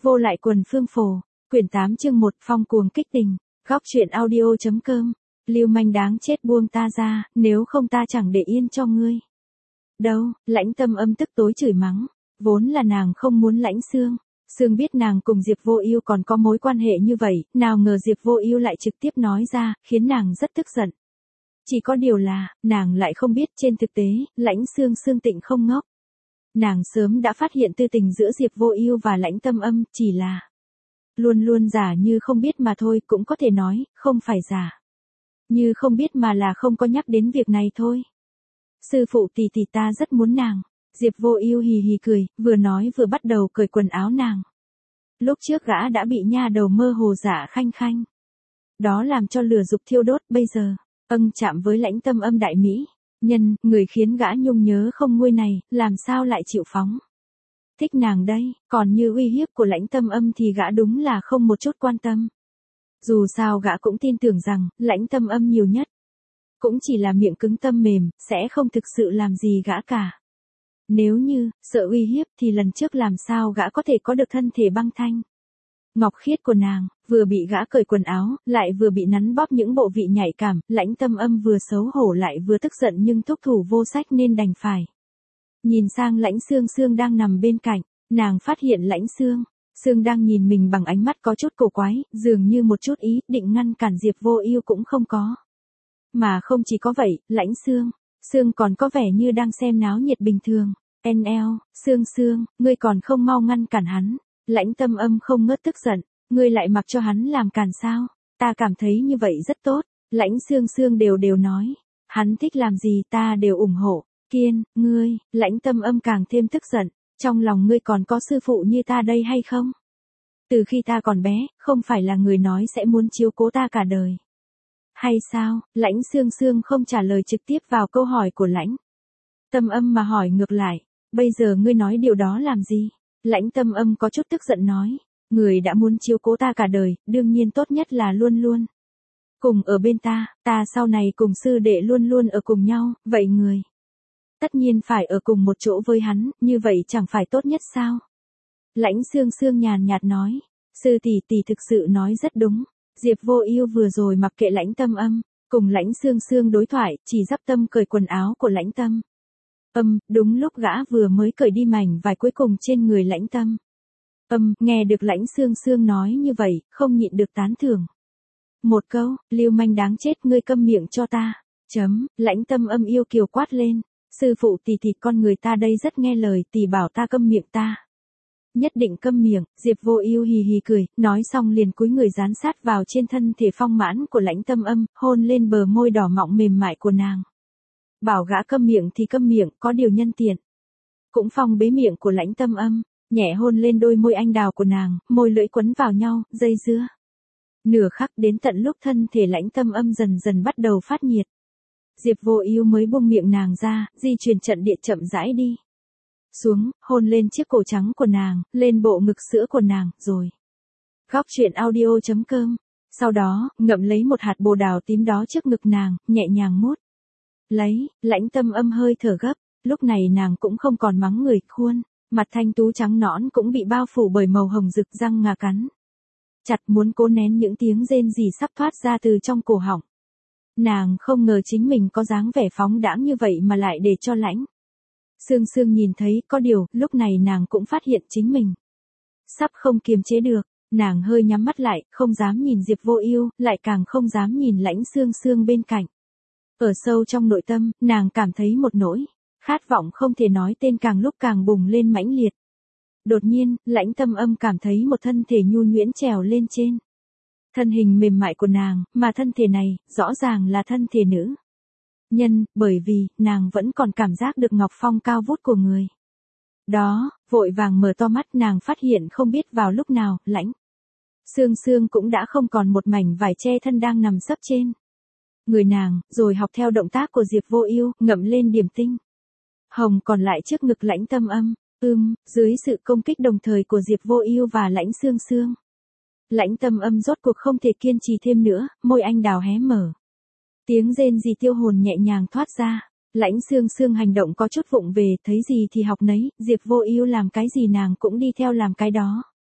Vô lại quần phương phổ, quyển 8 chương 1 phong cuồng kích tình, góc truyện audio.com, lưu manh đáng chết buông ta ra, nếu không ta chẳng để yên cho ngươi. Đâu, Lãnh Tâm Âm tức tối chửi mắng, vốn là nàng không muốn Lãnh Xương. Sương biết nàng cùng Diệp Vô Ưu còn có mối quan hệ như vậy, nào ngờ Diệp Vô Ưu lại trực tiếp nói ra, khiến nàng rất tức giận. Chỉ có điều là, nàng lại không biết trên thực tế, Lãnh Sương Tịnh không ngốc. Nàng sớm đã phát hiện tư tình giữa Diệp Vô Ưu và Lãnh Tâm Âm, chỉ là luôn luôn giả như không biết mà thôi, cũng có thể nói, không phải giả. Như không biết mà là không có nhắc đến việc này thôi. Sư phụ tỷ ta rất muốn nàng. Diệp Vô Ưu hì hì cười, vừa nói vừa bắt đầu cởi quần áo nàng. Lúc trước gã đã bị nha đầu mơ hồ giả khanh khanh. Đó làm cho lửa dục thiêu đốt, bây giờ, chạm với Lãnh Tâm Âm đại mỹ. Nhân, người khiến gã nhung nhớ không nguôi này, làm sao lại chịu phóng. Thích nàng đây, còn như uy hiếp của Lãnh Tâm Âm thì gã đúng là không một chút quan tâm. Dù sao gã cũng tin tưởng rằng, Lãnh Tâm Âm nhiều nhất cũng chỉ là miệng cứng tâm mềm, sẽ không thực sự làm gì gã cả. Nếu như, sợ uy hiếp thì lần trước làm sao gã có thể có được thân thể băng thanh. Ngọc khiết của nàng, vừa bị gã cởi quần áo, lại vừa bị nắn bóp những bộ vị nhạy cảm, Lãnh Tâm Âm vừa xấu hổ lại vừa tức giận nhưng thúc thủ vô sách nên đành phải. Nhìn sang Lãnh Sương đang nằm bên cạnh, nàng phát hiện Lãnh Sương đang nhìn mình bằng ánh mắt có chút cổ quái, dường như một chút ý định ngăn cản Diệp Vô Ưu cũng không có. Mà không chỉ có vậy, Lãnh Sương còn có vẻ như đang xem náo nhiệt bình thường. Sương, ngươi còn không mau ngăn cản hắn. Lãnh Tâm Âm không ngớt tức giận, ngươi lại mặc cho hắn làm cản sao? Ta cảm thấy như vậy rất tốt. Lãnh Sương đều nói, hắn thích làm gì ta đều ủng hộ. Kiên, ngươi, Lãnh Tâm Âm càng thêm tức giận, trong lòng ngươi còn có sư phụ như ta đây hay không? Từ khi ta còn bé, không phải là người nói sẽ muốn chiếu cố ta cả đời. Hay sao? Lãnh Sương không trả lời trực tiếp vào câu hỏi của Lãnh Tâm Âm mà hỏi ngược lại, bây giờ ngươi nói điều đó làm gì? Lãnh Tâm Âm có chút tức giận nói, người đã muốn chiếu cố ta cả đời, đương nhiên tốt nhất là luôn luôn cùng ở bên ta sau này cùng sư đệ luôn luôn ở cùng nhau, vậy người tất nhiên phải ở cùng một chỗ với hắn, như vậy chẳng phải tốt nhất sao? Lãnh Sương nhàn nhạt nói, sư tỷ thực sự nói rất đúng. Diệp Vô Ưu vừa rồi mặc kệ Lãnh Tâm Âm, cùng Lãnh Sương đối thoại, chỉ dắp tâm cởi quần áo của Lãnh Tâm Âm, đúng lúc gã vừa mới cởi đi mảnh vải cuối cùng trên người Lãnh Tâm Âm, nghe được Lãnh Sương nói như vậy, không nhịn được tán thưởng. Một câu, lưu manh đáng chết, ngươi câm miệng cho ta. Lãnh Tâm Âm yêu kiều quát lên, sư phụ tỷ con người ta đây rất nghe lời, tỷ bảo ta câm miệng ta. Nhất định câm miệng. Diệp Vô Ưu hì hì cười, nói xong liền cúi người dán sát vào trên thân thể phong mãn của Lãnh Tâm Âm, hôn lên bờ môi đỏ mọng mềm mại của nàng. Bảo gã câm miệng thì câm miệng, có điều nhân tiện cũng phong bế miệng của Lãnh Tâm Âm, nhẹ hôn lên đôi môi anh đào của nàng, môi lưỡi quấn vào nhau, dây dưa. Nửa khắc đến tận lúc thân thể Lãnh Tâm Âm dần bắt đầu phát nhiệt, Diệp Vô Ưu mới buông miệng nàng ra, di chuyển trận địa chậm rãi đi xuống, hôn lên chiếc cổ trắng của nàng, lên bộ ngực sữa của nàng, rồi. Góc truyện audio.com. Sau đó, ngậm lấy một hạt bồ đào tím đó trước ngực nàng, nhẹ nhàng mút lấy. Lãnh Tâm Âm hơi thở gấp, lúc này nàng cũng không còn mắng người, khuôn mặt thanh tú trắng nõn cũng bị bao phủ bởi màu hồng rực, răng ngà cắn chặt muốn cố nén những tiếng rên rỉ sắp thoát ra từ trong cổ họng. Nàng không ngờ chính mình có dáng vẻ phóng đãng như vậy mà lại để cho Lãnh Sương nhìn thấy, có điều, lúc này nàng cũng phát hiện chính mình sắp không kiềm chế được, nàng hơi nhắm mắt lại, không dám nhìn Diệp Vô Ưu, lại càng không dám nhìn Lãnh Sương bên cạnh. Ở sâu trong nội tâm, nàng cảm thấy một nỗi khát vọng không thể nói tên càng lúc càng bùng lên mãnh liệt. Đột nhiên, Lãnh Tâm Âm cảm thấy một thân thể nhu nhuyễn trèo lên trên thân hình mềm mại của nàng, mà thân thể này, rõ ràng là thân thể nữ nhân, bởi vì, nàng vẫn còn cảm giác được ngọc phong cao vút của người đó, vội vàng mở to mắt, nàng phát hiện không biết vào lúc nào, Lãnh Sương cũng đã không còn một mảnh vải che thân đang nằm sấp trên người nàng, rồi học theo động tác của Diệp Vô Ưu, ngậm lên điểm tinh hồng còn lại trước ngực Lãnh Tâm Âm. Dưới sự công kích đồng thời của Diệp Vô Ưu và Lãnh Sương, Lãnh Tâm Âm rốt cuộc không thể kiên trì thêm nữa, môi anh đào hé mở. Tiếng rên rỉ tiêu hồn nhẹ nhàng thoát ra. Lãnh Sương hành động có chút vụng về, thấy gì thì học nấy, Diệp Vô Ưu làm cái gì nàng cũng đi theo làm cái đó.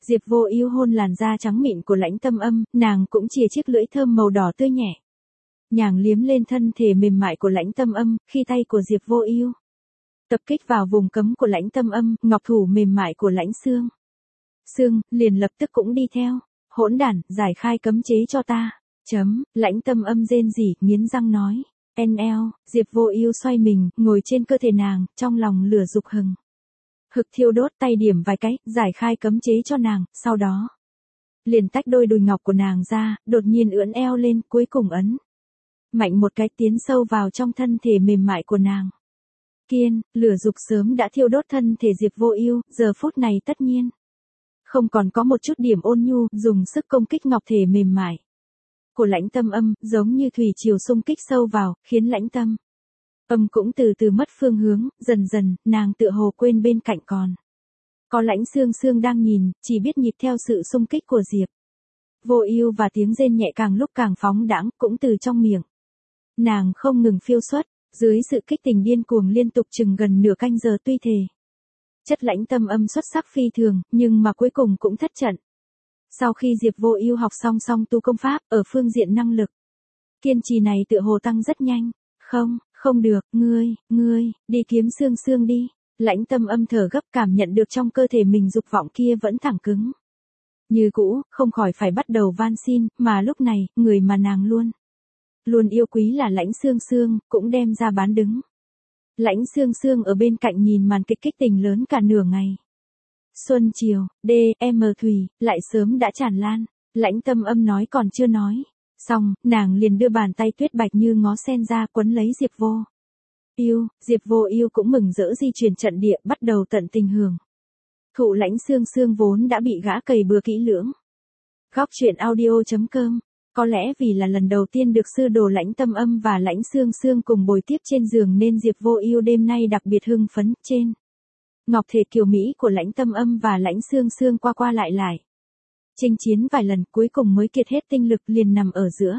Diệp Vô Ưu hôn làn da trắng mịn của Lãnh Tâm Âm, nàng cũng chìa chiếc lưỡi thơm màu đỏ tươi nhẹ. Nhàng liếm lên thân thể mềm mại của Lãnh Tâm Âm, khi tay của Diệp Vô Ưu tập kích vào vùng cấm của Lãnh Tâm Âm, ngọc thủ mềm mại của Lãnh Sương. Sương liền lập tức cũng đi theo. Hỗn đản, giải khai cấm chế cho ta. Lãnh Tâm Âm rên rỉ, nghiến răng nói. NL, Diệp Vô Ưu xoay mình, ngồi trên cơ thể nàng, trong lòng lửa dục hừng hực thiêu đốt, tay điểm vài cái, giải khai cấm chế cho nàng, sau đó liền tách đôi đùi ngọc của nàng ra, đột nhiên ưỡn eo lên, cuối cùng ấn mạnh một cái tiến sâu vào trong thân thể mềm mại của nàng. Kiên, lửa dục sớm đã thiêu đốt thân thể Diệp Vô Ưu, giờ phút này tất nhiên không còn có một chút điểm ôn nhu, dùng sức công kích ngọc thể mềm mại của Lãnh Tâm Âm, giống như thủy triều xung kích sâu vào, khiến Lãnh Tâm Âm cũng từ từ mất phương hướng, dần dần, nàng tựa hồ quên bên cạnh còn có Lãnh Sương Sương đang nhìn, chỉ biết nhịp theo sự xung kích của Diệp Vô Ưu và tiếng rên nhẹ càng lúc càng phóng đãng, cũng từ trong miệng nàng không ngừng phiêu xuất, dưới sự kích tình điên cuồng liên tục chừng gần nửa canh giờ, tuy thể chất Lãnh Tâm Âm xuất sắc phi thường, nhưng mà cuối cùng cũng thất trận. Sau khi Diệp Vô Ưu học song tu công pháp, ở phương diện năng lực kiên trì này tựa hồ tăng rất nhanh. Không được, ngươi, đi kiếm Sương Sương đi. Lãnh Tâm Âm thở gấp, cảm nhận được trong cơ thể mình dục vọng kia vẫn thẳng cứng như cũ, không khỏi phải bắt đầu van xin, mà lúc này, người mà nàng luôn yêu quý là Lãnh Sương Sương, cũng đem ra bán đứng. Lãnh Sương Sương ở bên cạnh nhìn màn kịch kích tình lớn cả nửa ngày. Xuân chiều, DM thủy, lại sớm đã tràn lan. Lãnh Tâm Âm nói còn chưa nói xong, nàng liền đưa bàn tay tuyết bạch như ngó sen ra, quấn lấy Diệp Vô Ưu. Diệp Vô Ưu cũng mừng rỡ di chuyển trận địa, bắt đầu tận tình hưởng thụ Lãnh Sương Sương vốn đã bị gã cày bừa kỹ lưỡng. Góc truyện audio.com. Có lẽ vì là lần đầu tiên được sư đồ Lãnh Tâm Âm và Lãnh Sương Sương cùng bồi tiếp trên giường nên Diệp Vô Ưu đêm nay đặc biệt hưng phấn. Trên ngọc thể kiều mỹ của Lãnh Tâm Âm và Lãnh Sương Sương qua lại chinh chiến vài lần, cuối cùng mới kiệt hết tinh lực, liền nằm ở giữa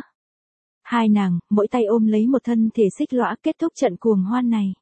hai nàng, mỗi tay ôm lấy một thân thể xích lõa, kết thúc trận cuồng hoan này.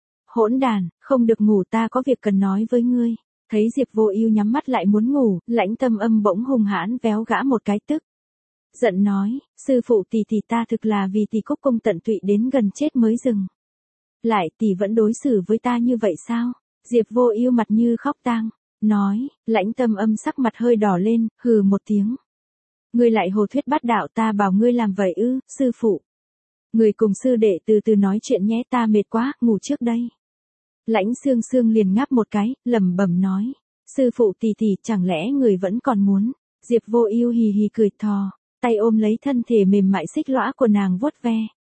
Hỗn đàn, không được ngủ, ta có việc cần nói với ngươi. Thấy Diệp Vô Ưu nhắm mắt lại muốn ngủ, Lãnh Tâm Âm bỗng hung hãn véo gã một cái, tức giận nói, sư phụ tỷ ta thực là vì tỷ Cúc Công tận tụy đến gần chết mới dừng lại, tỷ vẫn đối xử với ta như vậy sao? Diệp Vô Ưu mặt như khóc tang, nói. Lãnh Tâm Âm sắc mặt hơi đỏ lên, hừ một tiếng. Ngươi lại hồ thuyết bát đạo, ta bảo ngươi làm vậy ư? Sư phụ, người cùng sư đệ từ từ nói chuyện nhé, ta mệt quá, ngủ trước đây. Lãnh Sương Sương liền ngáp một cái, lẩm bẩm nói, sư phụ tỷ chẳng lẽ người vẫn còn muốn? Diệp Vô Ưu hì hì cười thò tay ôm lấy thân thể mềm mại xích lõa của nàng vuốt ve.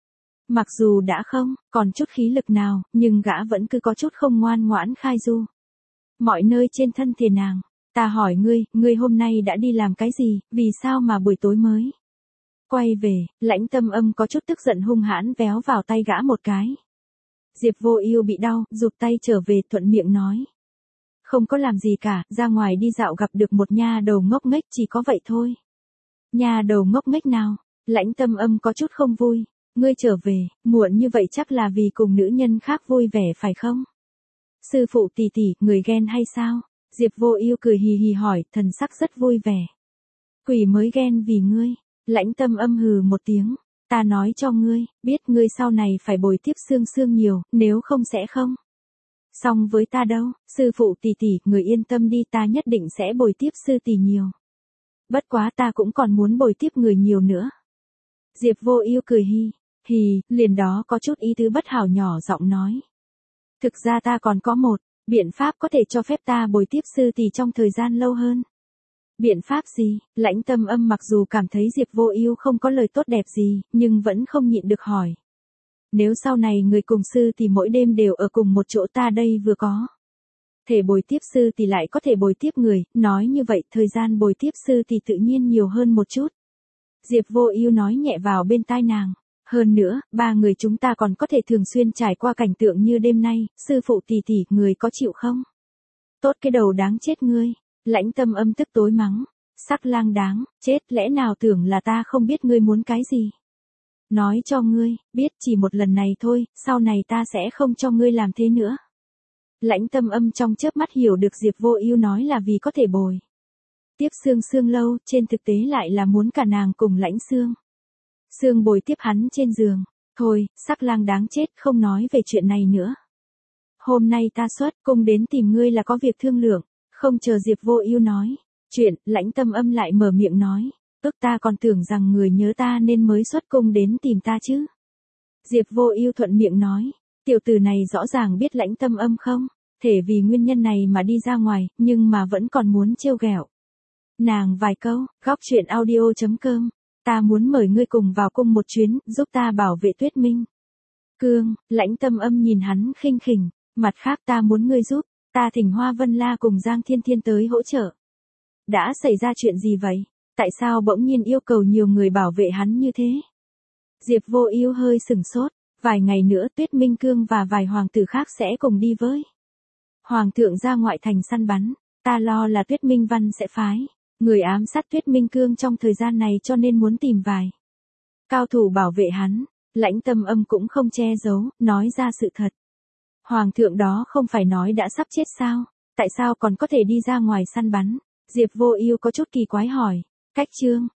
Mặc dù đã không còn chút khí lực nào, nhưng gã vẫn cứ có chút không ngoan ngoãn khai du mọi nơi trên thân thể nàng. Ta hỏi ngươi hôm nay đã đi làm cái gì, vì sao mà buổi tối mới quay về? Lãnh Tâm Âm có chút tức giận hung hãn véo vào tay gã một cái. Diệp Vô Ưu bị đau, giục tay trở về, thuận miệng nói. Không có làm gì cả, ra ngoài đi dạo gặp được một nha đầu ngốc nghếch, chỉ có vậy thôi. Nha đầu ngốc nghếch nào? Lãnh Tâm Âm có chút không vui. Ngươi trở về, muộn như vậy chắc là vì cùng nữ nhân khác vui vẻ phải không? Sư phụ tỷ, người ghen hay sao? Diệp Vô Ưu cười hì hì hỏi, thần sắc rất vui vẻ. Quỷ mới ghen vì ngươi. Lãnh Tâm Âm hừ một tiếng. Ta nói cho ngươi, biết ngươi sau này phải bồi tiếp Sương Sương nhiều, nếu không sẽ không xong với ta đâu. Sư phụ tỷ, người yên tâm đi, ta nhất định sẽ bồi tiếp sư tỷ nhiều. Bất quá ta cũng còn muốn bồi tiếp người nhiều nữa. Diệp Vô Ưu cười hì, liền đó có chút ý tứ bất hảo nhỏ giọng nói. Thực ra ta còn có một biện pháp có thể cho phép ta bồi tiếp sư tỷ trong thời gian lâu hơn. Biện pháp gì? Lãnh Tâm Âm mặc dù cảm thấy Diệp Vô Ưu không có lời tốt đẹp gì, nhưng vẫn không nhịn được hỏi. Nếu sau này người cùng sư tỷ mỗi đêm đều ở cùng một chỗ, ta đây vừa có thể bồi tiếp sư tỷ lại có thể bồi tiếp người, nói như vậy thời gian bồi tiếp sư tỷ tự nhiên nhiều hơn một chút. Diệp Vô Ưu nói nhẹ vào bên tai nàng. Hơn nữa, ba người chúng ta còn có thể thường xuyên trải qua cảnh tượng như đêm nay, sư phụ tỷ, người có chịu không? Tốt cái đầu đáng chết ngươi. Lãnh Tâm Âm tức tối mắng. Sắc lang đáng, chết, lẽ nào tưởng là ta không biết ngươi muốn cái gì? Nói cho ngươi, biết chỉ một lần này thôi, sau này ta sẽ không cho ngươi làm thế nữa. Lãnh Tâm Âm trong chớp mắt hiểu được Diệp Vô Ưu nói là vì có thể bồi tiếp Sương Sương lâu, trên thực tế lại là muốn cả nàng cùng Lãnh Sương. Sương bồi tiếp hắn trên giường. Thôi, Sắc Lang đáng chết, không nói về chuyện này nữa. Hôm nay ta xuất cung đến tìm ngươi là có việc thương lượng. Không chờ Diệp Vô Ưu nói chuyện, Lãnh Tâm Âm lại mở miệng nói, ta còn tưởng rằng người nhớ ta nên mới xuất cung đến tìm ta chứ. Diệp Vô Ưu thuận miệng nói, tiểu tử này rõ ràng biết Lãnh Tâm Âm không, thể vì nguyên nhân này mà đi ra ngoài, nhưng mà vẫn còn muốn trêu ghẹo nàng vài câu. Góc truyện audio.com, ta muốn mời ngươi cùng vào cung một chuyến, giúp ta bảo vệ Tuyết Minh Cương. Lãnh Tâm Âm nhìn hắn khinh khỉnh, mặt khác ta muốn ngươi giúp, ta thỉnh Hoa Vân La cùng Giang Thiên Thiên tới hỗ trợ. Đã xảy ra chuyện gì vậy? Tại sao bỗng nhiên yêu cầu nhiều người bảo vệ hắn như thế? Diệp Vô Ưu hơi sửng sốt, vài ngày nữa Tuyết Minh Cương và vài hoàng tử khác sẽ cùng đi với hoàng thượng ra ngoại thành săn bắn, ta lo là Tuyết Minh Văn sẽ phái người ám sát Tuyết Minh Cương trong thời gian này, cho nên muốn tìm vài cao thủ bảo vệ hắn. Lãnh Tâm Âm cũng không che giấu, nói ra sự thật. Hoàng thượng đó không phải nói đã sắp chết sao? Tại sao còn có thể đi ra ngoài săn bắn? Diệp Vô Ưu có chút kỳ quái hỏi. Cách chương